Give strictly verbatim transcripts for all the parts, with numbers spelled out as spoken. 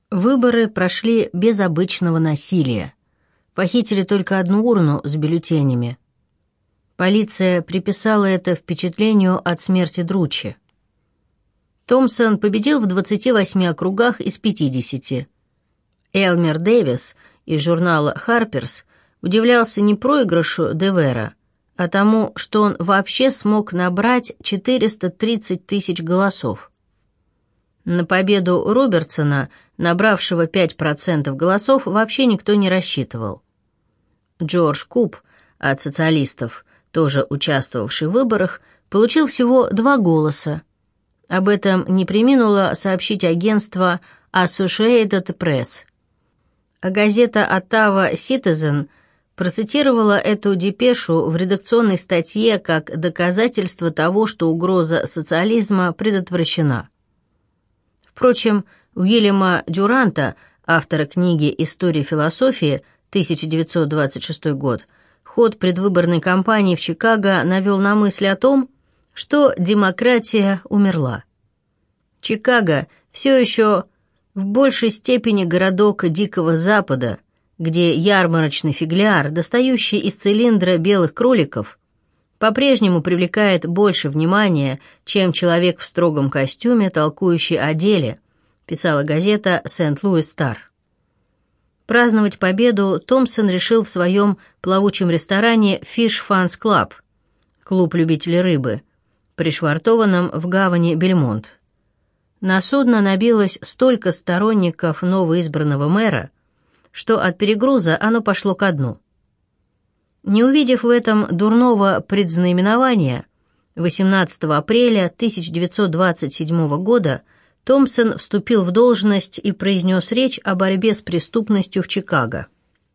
Выборы прошли без обычного насилия. Похитили только одну урну с бюллетенями. Полиция приписала это впечатлению от смерти Дручи. Томпсон победил в двадцати восьми округах из пятидесяти. Элмер Дэвис из журнала «Харперс» удивлялся не проигрышу Девера, а тому, что он вообще смог набрать четыреста тридцать тысяч голосов. На победу Робертсона, набравшего пять процентов голосов, вообще никто не рассчитывал. Джордж Куб от социалистов, тоже участвовавший в выборах, получил всего два голоса. Об этом не преминуло сообщить агентство Associated Press. А газета Ottawa Citizen процитировала эту депешу в редакционной статье как доказательство того, что угроза социализма предотвращена. Впрочем, Уильяма Дюранта, автора книги «История философии», тысяча девятьсот двадцать шестой год, ход предвыборной кампании в Чикаго навел на мысль о том, что демократия умерла. Чикаго все еще в большей степени городок Дикого Запада, где ярмарочный фигляр, достающий из цилиндра белых кроликов, по-прежнему привлекает больше внимания, чем человек в строгом костюме, толкующий о деле, писала газета «Сент-Луис Стар». Праздновать победу Томпсон решил в своем плавучем ресторане «Fish Fans Club», клуб любителей рыбы, пришвартованном в гавани Бельмонт. На судно набилось столько сторонников новоизбранного мэра, что от перегруза оно пошло ко дну. Не увидев в этом дурного предзнаменования, восемнадцатого апреля тысяча девятьсот двадцать седьмого года Томпсон вступил в должность и произнес речь о борьбе с преступностью в Чикаго.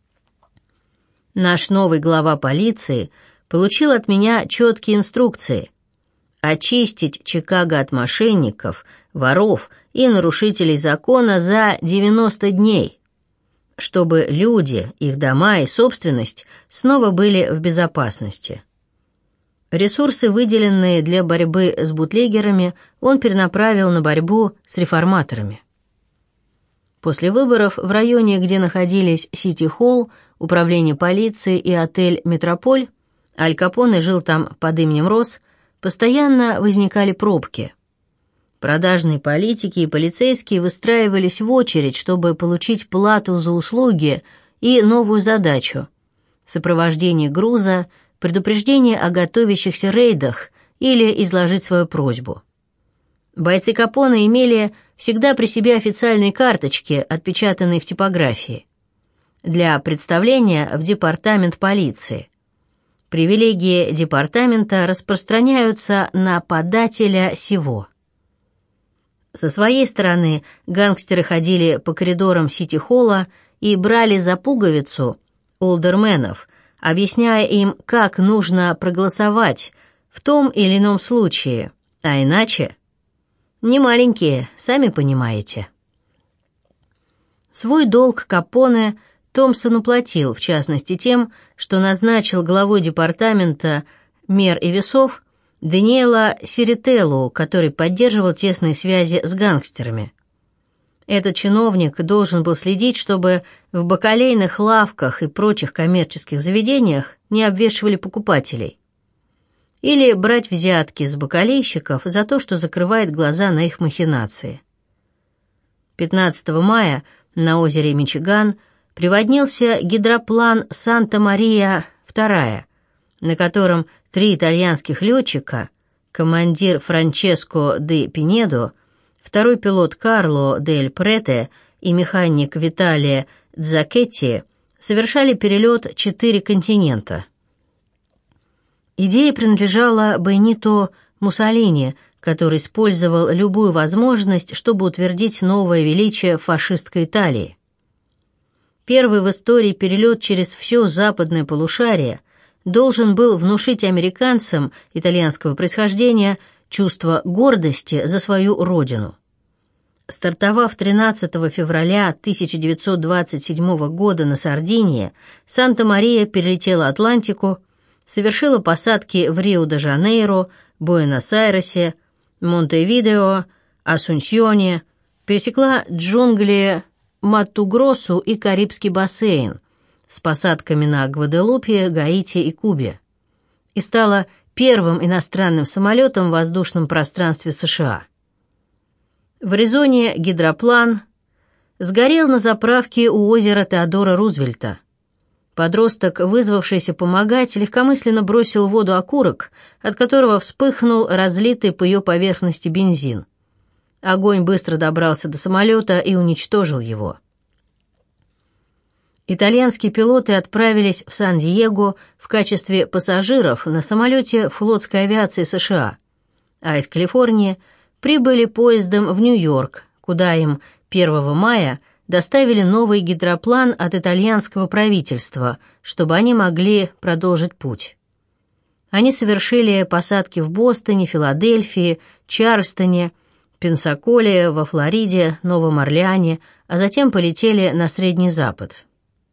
Наш новый глава полиции получил от меня четкие инструкции очистить Чикаго от мошенников, воров и нарушителей закона за девяносто дней, чтобы люди, их дома и собственность снова были в безопасности. Ресурсы, выделенные для борьбы с бутлегерами, он перенаправил на борьбу с реформаторами. После выборов в районе, где находились Сити-Холл, управление полиции и отель «Метрополь», Аль Капоне жил там под именем Росс, постоянно возникали пробки. Продажные политики и полицейские выстраивались в очередь, чтобы получить плату за услуги и новую задачу – сопровождение груза, предупреждение о готовящихся рейдах или изложить свою просьбу. Бойцы Капоне имели всегда при себе официальные карточки, отпечатанные в типографии, для представления в департамент полиции. Привилегии департамента распространяются на подателя сего. Со своей стороны гангстеры ходили по коридорам Сити-Холла и брали за пуговицу олдерменов, объясняя им, как нужно проголосовать в том или ином случае, а иначе не маленькие, сами понимаете. Свой долг Капоне Томпсон уплатил, в частности тем, что назначил главой департамента мер и весов Даниэла Сирителлу, который поддерживал тесные связи с гангстерами. Этот чиновник должен был следить, чтобы в бакалейных лавках и прочих коммерческих заведениях не обвешивали покупателей. Или брать взятки с бакалейщиков за то, что закрывает глаза на их махинации. пятнадцатого мая на озере Мичиган приводнился гидроплан «Санта-Мария вторая», на котором три итальянских летчика, командир Франческо де Пинедо, второй пилот Карло дель Прете и механик Виталия Дзакетти совершали перелет четыре континента. Идея принадлежала Бенито Муссолини, который использовал любую возможность, чтобы утвердить новое величие фашистской Италии. Первый в истории перелет через все западное полушарие должен был внушить американцам итальянского происхождения чувство гордости за свою родину. Стартовав тринадцатого февраля тысяча девятьсот двадцать седьмого года на Сардинии, Санта-Мария перелетела Атлантику, совершила посадки в Рио-де-Жанейро, Буэнос-Айресе, Монтевидео, Асунсьоне, пересекла джунгли Мату-Гросу и Карибский бассейн с посадками на Гваделупе, Гаити и Кубе и стала первым иностранным самолетом в воздушном пространстве США. В Аризоне гидроплан сгорел на заправке у озера Теодора Рузвельта. Подросток, вызвавшийся помогать, легкомысленно бросил в воду окурок, от которого вспыхнул разлитый по ее поверхности бензин. Огонь быстро добрался до самолета и уничтожил его. Итальянские пилоты отправились в Сан-Диего в качестве пассажиров на самолете флотской авиации США, а из Калифорнии прибыли поездом в Нью-Йорк, куда им первого мая доставили новый гидроплан от итальянского правительства, чтобы они могли продолжить путь. Они совершили посадки в Бостоне, Филадельфии, Чарльстоне, Пенсаколе, во Флориде, Новом Орлеане, а затем полетели на Средний Запад.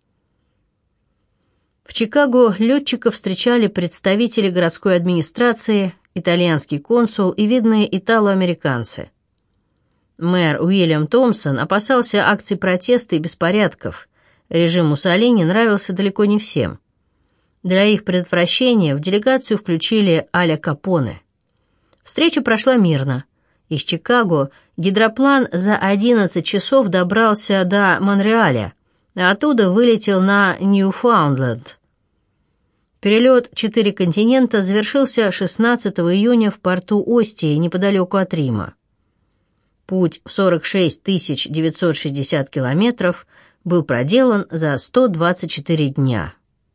В Чикаго летчиков встречали представители городской администрации, итальянский консул и видные итало-американцы. Мэр Уильям Томпсон опасался акций протеста и беспорядков. Режим Муссолини нравился далеко не всем. Для их предотвращения в делегацию включили Аля Капоне. Встреча прошла мирно. Из Чикаго гидроплан за одиннадцать часов добрался до Монреаля, а оттуда вылетел на Ньюфаундленд. Перелет «Четыре континента» завершился шестнадцатого июня в порту Остии, неподалеку от Рима. Путь в сорок шесть тысяч девятьсот шестьдесят километров был проделан за сто двадцать четыре дня.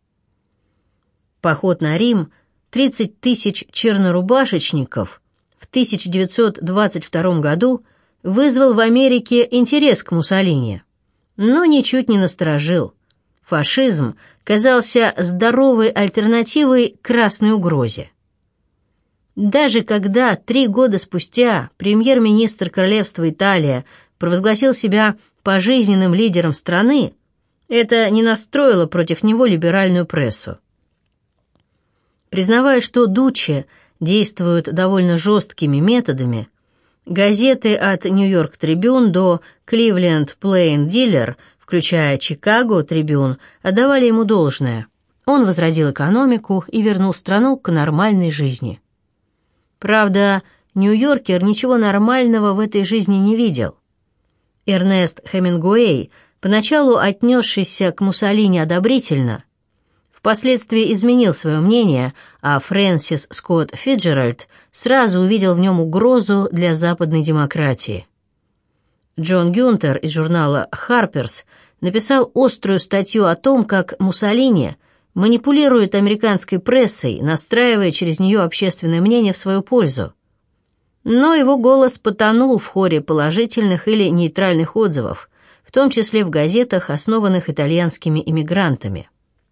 Поход на Рим тридцать тысяч чернорубашечников в тысяча девятьсот двадцать втором году вызвал в Америке интерес к Муссолини, но ничуть не насторожил. Фашизм казался здоровой альтернативой красной угрозе. Даже когда три года спустя премьер-министр Королевства Италия провозгласил себя пожизненным лидером страны, это не настроило против него либеральную прессу. Признавая, что Дуччи действуют довольно жесткими методами, газеты от «Нью-Йорк Трибюн» до «Кливленд Плейн Дилер», включая «Чикаго Трибюн», отдавали ему должное. Он возродил экономику и вернул страну к нормальной жизни. Правда, нью-йоркер ничего нормального в этой жизни не видел. Эрнест Хемингуэй, поначалу отнесшийся к Муссолини одобрительно, впоследствии изменил свое мнение, а Фрэнсис Скотт Фиджеральд сразу увидел в нем угрозу для западной демократии. Джон Гюнтер из журнала «Харперс» написал острую статью о том, как Муссолини манипулирует американской прессой, настраивая через нее общественное мнение в свою пользу. Но его голос потонул в хоре положительных или нейтральных отзывов, в том числе в газетах, основанных итальянскими иммигрантами.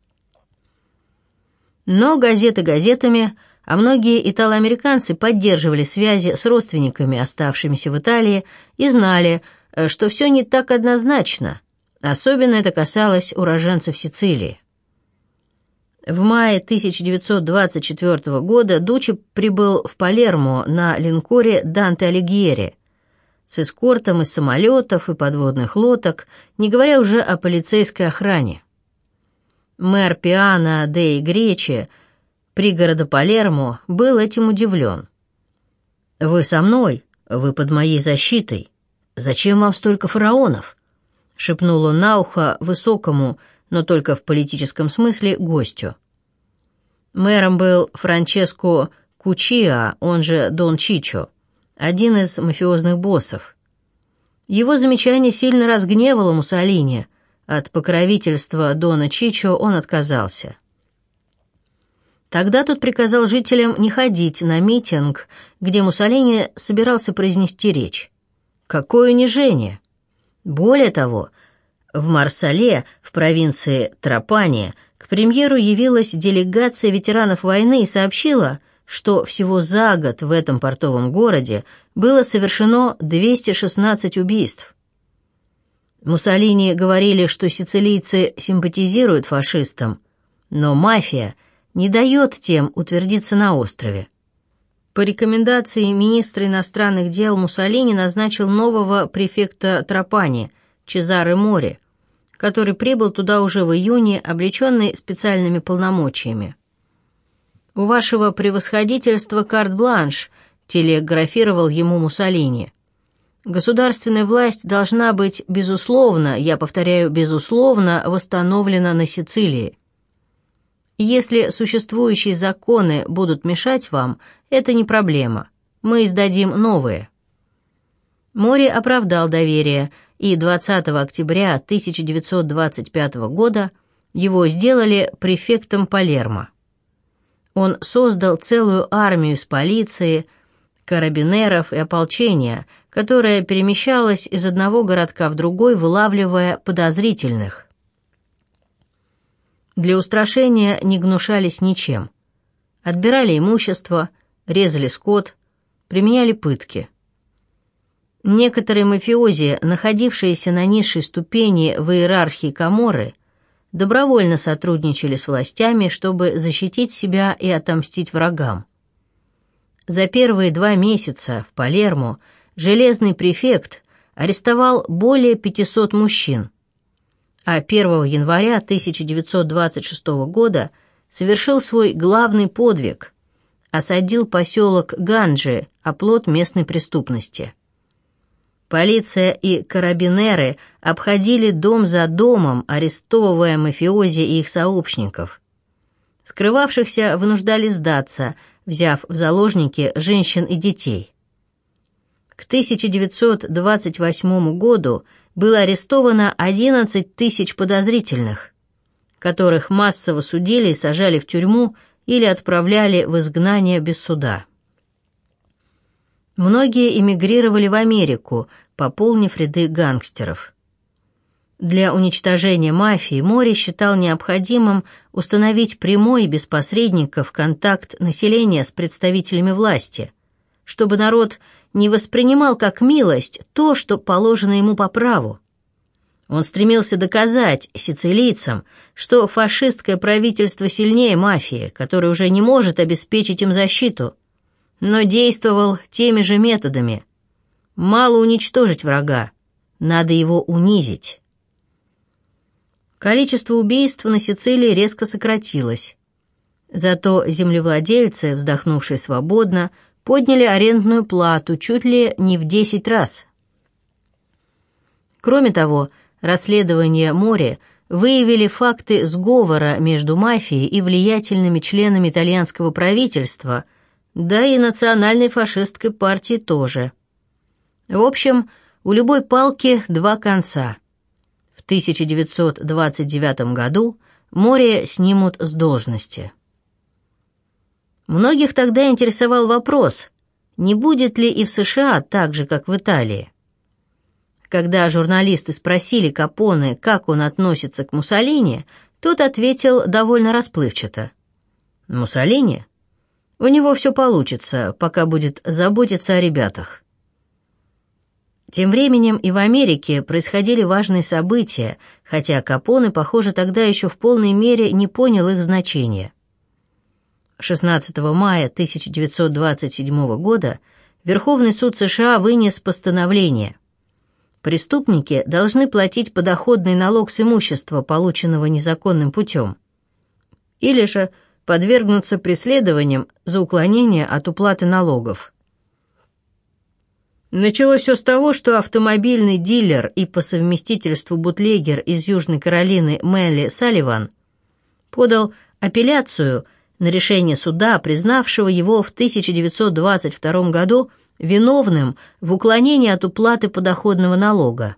Но газеты газетами, а многие итало-американцы поддерживали связи с родственниками, оставшимися в Италии, и знали, что все не так однозначно. Особенно это касалось уроженцев Сицилии. В мае тысяча девятьсот двадцать четвёртого года Дуччи прибыл в Палермо на линкоре «Данте Алигьери» с эскортом из самолетов и подводных лодок, не говоря уже о полицейской охране. Мэр Пиано деи Гречи, пригорода Палермо, был этим удивлен. «Вы со мной? Вы под моей защитой? Зачем вам столько фараонов?» — шепнул он на ухо высокому, но только в политическом смысле, гостю. Мэром был Франческо Кучиа, он же Дон Чичо, один из мафиозных боссов. Его замечание сильно разгневало Муссолини. От покровительства Дона Чичо он отказался. Тогда тот приказал жителям не ходить на митинг, где Муссолини собирался произнести речь. Какое унижение! Более того, в Марсале, в провинции Трапани, к премьеру явилась делегация ветеранов войны и сообщила, что всего за год в этом портовом городе было совершено двести шестнадцать убийств. Муссолини говорили, что сицилийцы симпатизируют фашистам, но мафия не дает тем утвердиться на острове. По рекомендации министра иностранных дел Муссолини назначил нового префекта Трапани, Чезаре Мори, который прибыл туда уже в июне, облеченный специальными полномочиями. «У вашего превосходительства карт-бланш», — телеграфировал ему Муссолини. «Государственная власть должна быть, безусловно, я повторяю, безусловно, восстановлена на Сицилии. Если существующие законы будут мешать вам, это не проблема. Мы издадим новые». Мори оправдал доверие, и двадцатого октября тысяча девятьсот двадцать пятого года его сделали префектом Палермо. Он создал целую армию из полиции, карабинеров и ополчения, которая перемещалась из одного городка в другой, вылавливая подозрительных. Для устрашения не гнушались ничем. Отбирали имущество, резали скот, применяли пытки. Некоторые мафиози, находившиеся на низшей ступени в иерархии каморры, добровольно сотрудничали с властями, чтобы защитить себя и отомстить врагам. За первые два месяца в Палермо железный префект арестовал более пятисот мужчин, а первого января тысяча девятьсот двадцать шестого года совершил свой главный подвиг – осадил поселок Ганджи, оплот местной преступности. Полиция и карабинеры обходили дом за домом, арестовывая мафиози и их сообщников. Скрывавшихся вынуждали сдаться, взяв в заложники женщин и детей. К тысяча девятьсот двадцать восьмому году было арестовано одиннадцать тысяч подозрительных, которых массово судили и сажали в тюрьму или отправляли в изгнание без суда. Многие эмигрировали в Америку, пополнив ряды гангстеров. Для уничтожения мафии Мори считал необходимым установить прямой и без посредников контакт населения с представителями власти, чтобы народ не воспринимал как милость то, что положено ему по праву. Он стремился доказать сицилийцам, что фашистское правительство сильнее мафии, которая уже не может обеспечить им защиту, но действовал теми же методами. Мало уничтожить врага, надо его унизить. Количество убийств на Сицилии резко сократилось. Зато землевладельцы, вздохнувшие свободно, подняли арендную плату чуть ли не в десять раз. Кроме того, расследования Мори выявили факты сговора между мафией и влиятельными членами итальянского правительства, да и национальной фашистской партии тоже. В общем, у любой палки два конца. В тысяча девятьсот двадцать девятом году Мори снимут с должности. Многих тогда интересовал вопрос, не будет ли и в США так же, как в Италии. Когда журналисты спросили Капоне, как он относится к Муссолини, тот ответил довольно расплывчато. «Муссолини? У него все получится, пока будет заботиться о ребятах». Тем временем и в Америке происходили важные события, хотя Капоне, похоже, тогда еще в полной мере не понял их значения. шестнадцатого мая тысяча девятьсот двадцать седьмого года Верховный суд США вынес постановление. Преступники должны платить подоходный налог с имущества, полученного незаконным путем, или же подвергнуться преследованиям за уклонение от уплаты налогов. Началось все с того, что автомобильный дилер и по совместительству бутлегер из Южной Каролины Мэлли Салливан подал апелляцию на решение суда, признавшего его в тысяча девятьсот двадцать втором году виновным в уклонении от уплаты подоходного налога.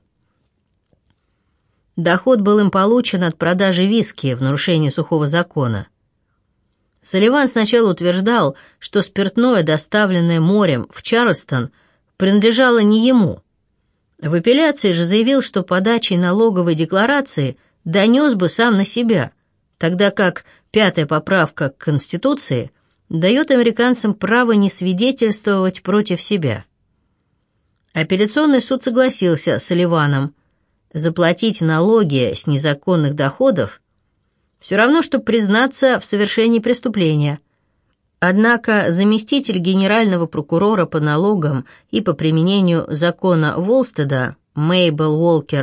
Доход был им получен от продажи виски в нарушении сухого закона. Салливан сначала утверждал, что спиртное, доставленное морем в Чарльстон, принадлежало не ему. В апелляции же заявил, что подачей налоговой декларации донес бы сам на себя, тогда как пятая поправка к Конституции дает американцам право не свидетельствовать против себя. Апелляционный суд согласился с Салливаном. Заплатить налоги с незаконных доходов все равно, что признаться в совершении преступления. Однако заместитель генерального прокурора по налогам и по применению закона Волстеда Мейбл Уолкер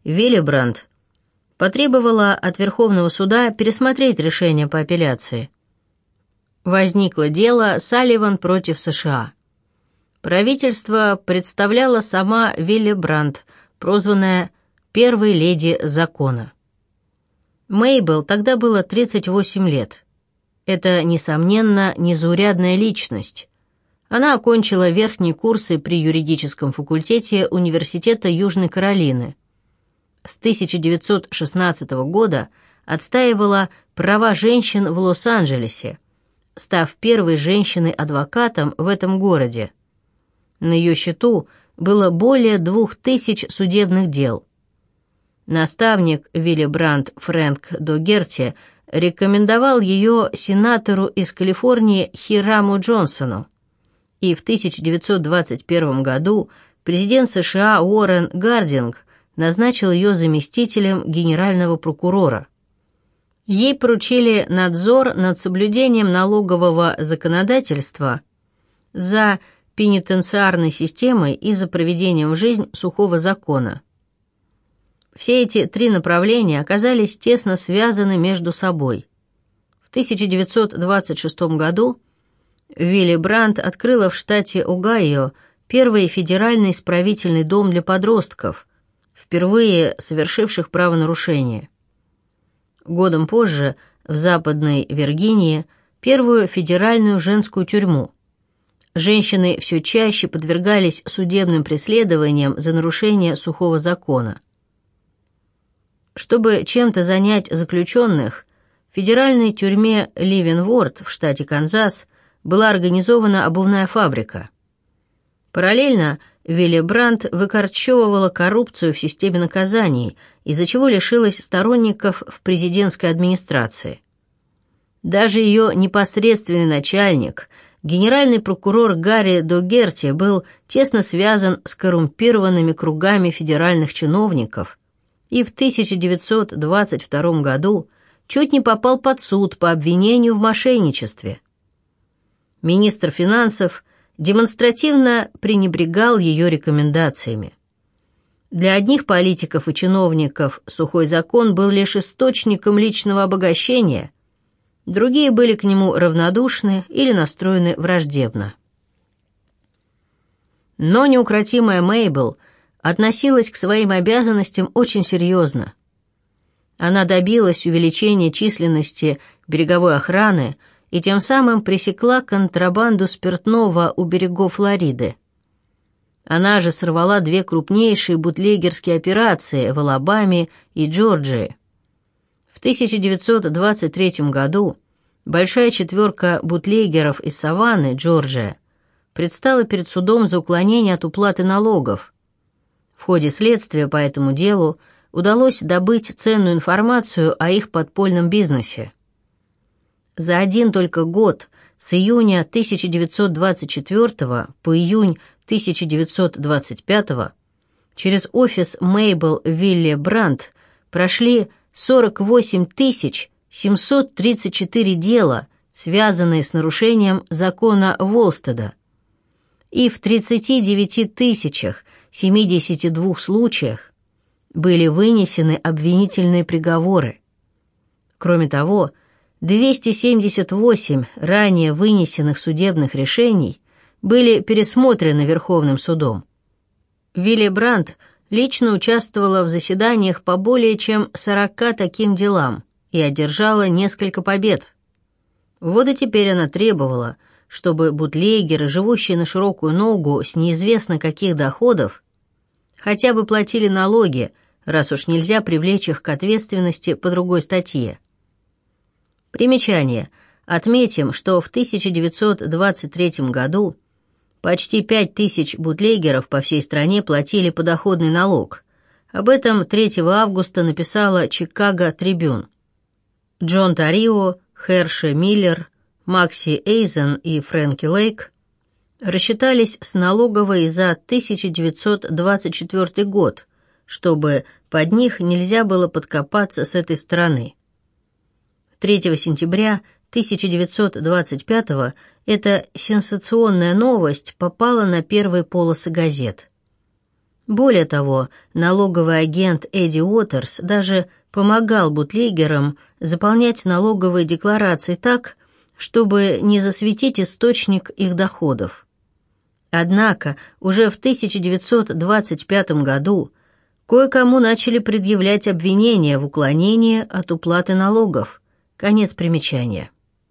Виллибранд потребовала от Верховного суда пересмотреть решение по апелляции. Возникло дело Салливан против США. Правительство представляла сама Виллибранд, прозванная «первой леди закона». Мейбл тогда было тридцать восемь лет. Это, несомненно, незаурядная личность. Она окончила верхние курсы при юридическом факультете Университета Южной Каролины. С тысяча девятьсот шестнадцатого года отстаивала права женщин в Лос-Анджелесе, став первой женщиной-адвокатом в этом городе. На ее счету было более двух тысяч судебных дел. Наставник Виллибранд Фрэнк Догерти рекомендовал ее сенатору из Калифорнии Хираму Джонсону, и в тысяча девятьсот двадцать первом году президент США Уоррен Гардинг назначил ее заместителем генерального прокурора. Ей поручили надзор над соблюдением налогового законодательства, за пенитенциарной системой и за проведением в жизнь сухого закона. Все эти три направления оказались тесно связаны между собой. В тысяча девятьсот двадцать шестом году Виллибранд открыла в штате Огайо первый федеральный исправительный дом для подростков, впервые совершивших правонарушение. Годом позже в Западной Виргинии первую федеральную женскую тюрьму. Женщины все чаще подвергались судебным преследованиям за нарушение сухого закона. Чтобы чем-то занять заключенных, в федеральной тюрьме Ливенворд в штате Канзас была организована обувная фабрика. Параллельно Виллибранд выкорчевывала коррупцию в системе наказаний, из-за чего лишилась сторонников в президентской администрации. Даже ее непосредственный начальник, генеральный прокурор Гарри Догерти, был тесно связан с коррумпированными кругами федеральных чиновников и в тысяча девятьсот двадцать втором году чуть не попал под суд по обвинению в мошенничестве. Министр финансов демонстративно пренебрегал ее рекомендациями. Для одних политиков и чиновников сухой закон был лишь источником личного обогащения, другие были к нему равнодушны или настроены враждебно. Но неукротимая Мейбл относилась к своим обязанностям очень серьезно. Она добилась увеличения численности береговой охраны и тем самым пресекла контрабанду спиртного у берегов Флориды. Она же сорвала две крупнейшие бутлегерские операции в Алабаме и Джорджии. В тысяча девятьсот двадцать третьем году большая четверка бутлегеров из Саванны, Джорджия, предстала перед судом за уклонение от уплаты налогов. В ходе следствия по этому делу удалось добыть ценную информацию о их подпольном бизнесе. За один только год, с июня тысяча девятьсот двадцать четвёртого по июнь тысяча девятьсот двадцать пятого, через офис Мейбл Виллибранд прошли сорок восемь тысяч семьсот тридцать четыре дела, связанные с нарушением закона Волстеда, и в тридцати девяти тысячах семидесяти двух случаях были вынесены обвинительные приговоры. Кроме того, двести семьдесят восемь ранее вынесенных судебных решений были пересмотрены Верховным судом. Виллибранд лично участвовала в заседаниях по более чем сорока таким делам и одержала несколько побед. Вот и теперь она требовала, чтобы бутлегеры, живущие на широкую ногу с неизвестно каких доходов, хотя бы платили налоги, раз уж нельзя привлечь их к ответственности по другой статье. Примечание. Отметим, что в тысяча девятьсот двадцать третьем году почти пять тысяч бутлегеров по всей стране платили подоходный налог. Об этом третьего августа написала «Чикаго Трибюн». Джон Тарио, Херши Миллер, Макси Эйзен и Фрэнки Лейк рассчитались с налоговой за тысяча девятьсот двадцать четвёртый год, чтобы под них нельзя было подкопаться с этой стороны. третьего сентября тысяча девятьсот двадцать пятого эта сенсационная новость попала на первые полосы газет. Более того, налоговый агент Эдди Уотерс даже помогал бутлегерам заполнять налоговые декларации так, чтобы не засветить источник их доходов. Однако уже в тысяча девятьсот двадцать пятом году кое-кому начали предъявлять обвинения в уклонении от уплаты налогов. Конец примечания.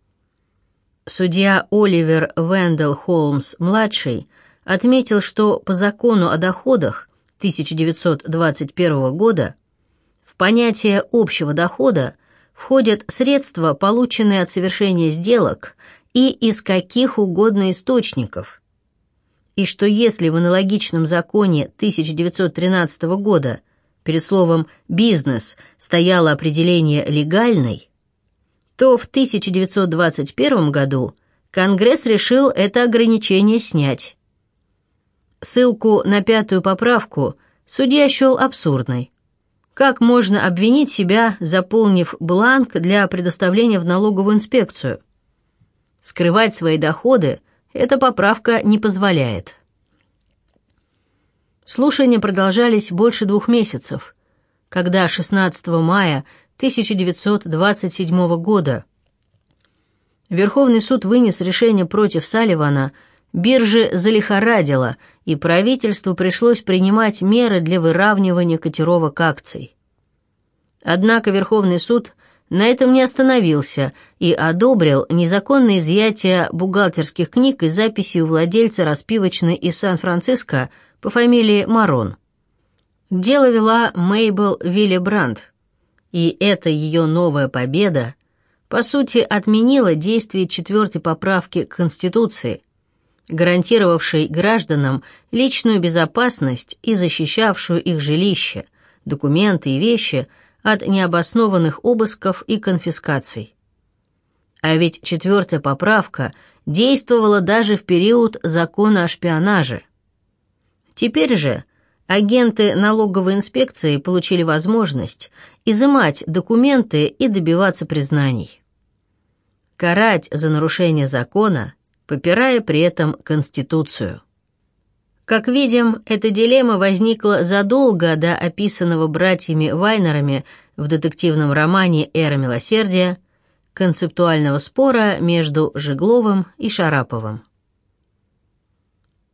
Судья Оливер Вендell Холмс-младший отметил, что по закону о доходах тысяча девятьсот двадцать первого года в понятие общего дохода входят средства, полученные от совершения сделок и из каких угодно источников, и что если в аналогичном законе тысяча девятьсот тринадцатого года перед словом «бизнес» стояло определение «легальный», то в тысяча девятьсот двадцать первом году Конгресс решил это ограничение снять. Ссылку на пятую поправку судья счел абсурдной. Как можно обвинить себя, заполнив бланк для предоставления в налоговую инспекцию? Скрывать свои доходы эта поправка не позволяет. Слушания продолжались больше двух месяцев, когда шестнадцатого мая тысяча девятьсот двадцать седьмого года Верховный суд вынес решение против Салливана, биржи залихорадило, и правительству пришлось принимать меры для выравнивания котировок акций. Однако Верховный суд на этом не остановился и одобрил незаконное изъятие бухгалтерских книг и записей у владельца распивочной из Сан-Франциско по фамилии Марон. Дело вела Мейбл Виллибранд, и эта ее новая победа, по сути, отменила действие четвертой поправки к Конституции, гарантировавшей гражданам личную безопасность и защищавшую их жилище, документы и вещи от необоснованных обысков и конфискаций. А ведь четвертая поправка действовала даже в период закона о шпионаже. Теперь же агенты налоговой инспекции получили возможность изымать документы и добиваться признаний. Карать за нарушение закона, попирая при этом Конституцию. Как видим, эта дилемма возникла задолго до описанного братьями Вайнерами в детективном романе «Эра милосердия» концептуального спора между Жегловым и Шараповым.